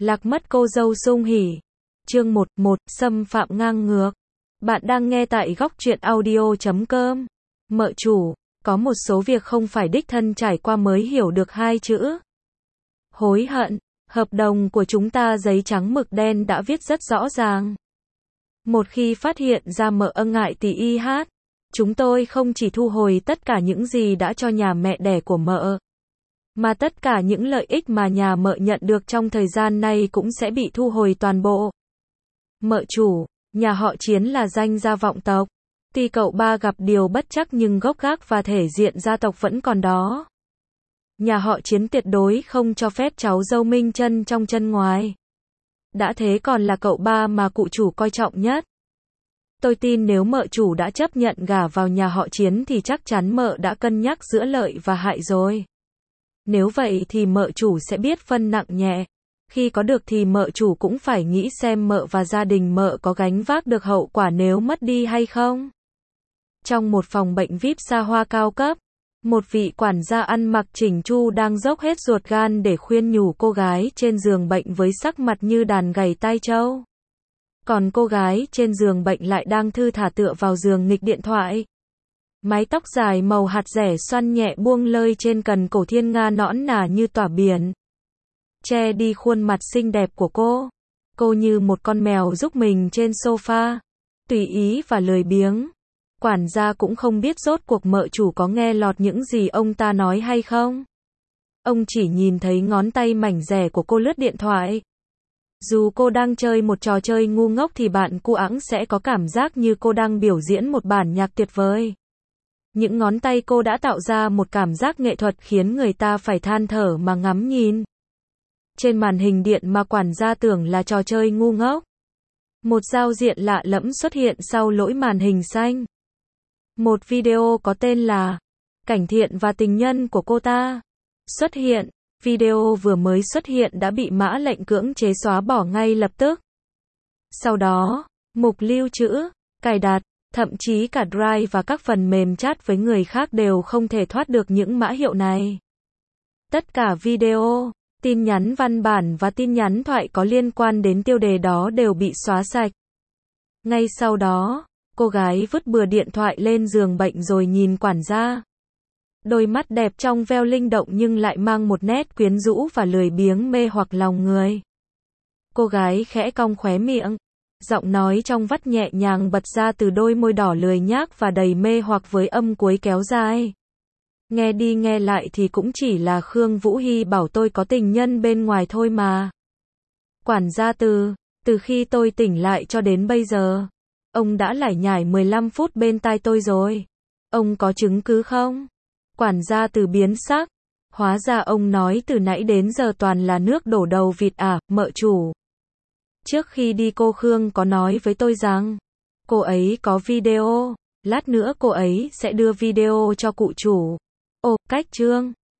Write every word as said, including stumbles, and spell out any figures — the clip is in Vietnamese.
Lạc mất cô dâu sung hỉ. Chương một, một, xâm phạm ngang ngược. Bạn đang nghe tại góc truyện audio chấm com. Mợ chủ, có một số việc không phải đích thân trải qua mới hiểu được hai chữ. Hối hận, hợp đồng của chúng ta giấy trắng mực đen đã viết rất rõ ràng. Một khi phát hiện ra mợ ân ngại tỷ y hát, chúng tôi không chỉ thu hồi tất cả những gì đã cho nhà mẹ đẻ của mợ, mà tất cả những lợi ích mà nhà mợ nhận được trong thời gian này cũng sẽ bị thu hồi toàn bộ. Mợ chủ, nhà họ Chiến là danh gia vọng tộc. Tuy cậu ba gặp điều bất trắc nhưng gốc gác và thể diện gia tộc vẫn còn đó. Nhà họ Chiến tuyệt đối không cho phép cháu dâu minh chân trong chân ngoài. Đã thế còn là cậu ba mà cụ chủ coi trọng nhất. Tôi tin nếu mợ chủ đã chấp nhận gả vào nhà họ Chiến thì chắc chắn mợ đã cân nhắc giữa lợi và hại rồi. Nếu vậy thì mợ chủ sẽ biết phân nặng nhẹ. Khi có được thì mợ chủ cũng phải nghĩ xem mợ và gia đình mợ có gánh vác được hậu quả nếu mất đi hay không. Trong một phòng bệnh vi ai pi xa hoa cao cấp, một vị quản gia ăn mặc chỉnh chu đang dốc hết ruột gan để khuyên nhủ cô gái trên giường bệnh với sắc mặt như đàn gầy tai trâu. Còn cô gái trên giường bệnh lại đang thư thả tựa vào giường nghịch điện thoại. Mái tóc dài màu hạt rẻ xoăn nhẹ buông lơi trên cằm cổ thiên nga nõn nà như tỏa biển, che đi khuôn mặt xinh đẹp của cô. Cô như một con mèo rúc mình trên sofa, tùy ý và lười biếng. Quản gia cũng không biết rốt cuộc mợ chủ có nghe lọt những gì ông ta nói hay không. Ông chỉ nhìn thấy ngón tay mảnh dẻ của cô lướt điện thoại. Dù cô đang chơi một trò chơi ngu ngốc thì bạn cu ẵng sẽ có cảm giác như cô đang biểu diễn một bản nhạc tuyệt vời. Những ngón tay cô đã tạo ra một cảm giác nghệ thuật khiến người ta phải than thở mà ngắm nhìn. Trên màn hình điện mà quản gia tưởng là trò chơi ngu ngốc, một giao diện lạ lẫm xuất hiện sau lỗi màn hình xanh. Một video có tên là Cảnh Thiện và Tình Nhân của cô ta xuất hiện. Video vừa mới xuất hiện đã bị mã lệnh cưỡng chế xóa bỏ ngay lập tức. Sau đó, mục lưu trữ, cài đặt, thậm chí cả Drive và các phần mềm chat với người khác đều không thể thoát được những mã hiệu này. Tất cả video, tin nhắn văn bản và tin nhắn thoại có liên quan đến tiêu đề đó đều bị xóa sạch. Ngay sau đó, cô gái vứt bừa điện thoại lên giường bệnh rồi nhìn quản gia. Đôi mắt đẹp trong veo linh động nhưng lại mang một nét quyến rũ và lười biếng mê hoặc lòng người. Cô gái khẽ cong khóe miệng, giọng nói trong vắt nhẹ nhàng bật ra từ đôi môi đỏ lười nhác và đầy mê hoặc với âm cuối kéo dài. Nghe đi nghe lại thì cũng chỉ là Khương Vũ Hy bảo tôi có tình nhân bên ngoài thôi mà. Quản gia từ, từ khi tôi tỉnh lại cho đến bây giờ, ông đã lải nhải mười lăm phút bên tai tôi rồi. Ông có chứng cứ không? Quản gia từ biến sắc. Hóa ra ông nói từ nãy đến giờ toàn là nước đổ đầu vịt à, mợ chủ. Trước khi đi cô Khương có nói với tôi rằng, cô ấy có video, lát nữa cô ấy sẽ đưa video cho cụ chủ. Ồ, cách chương.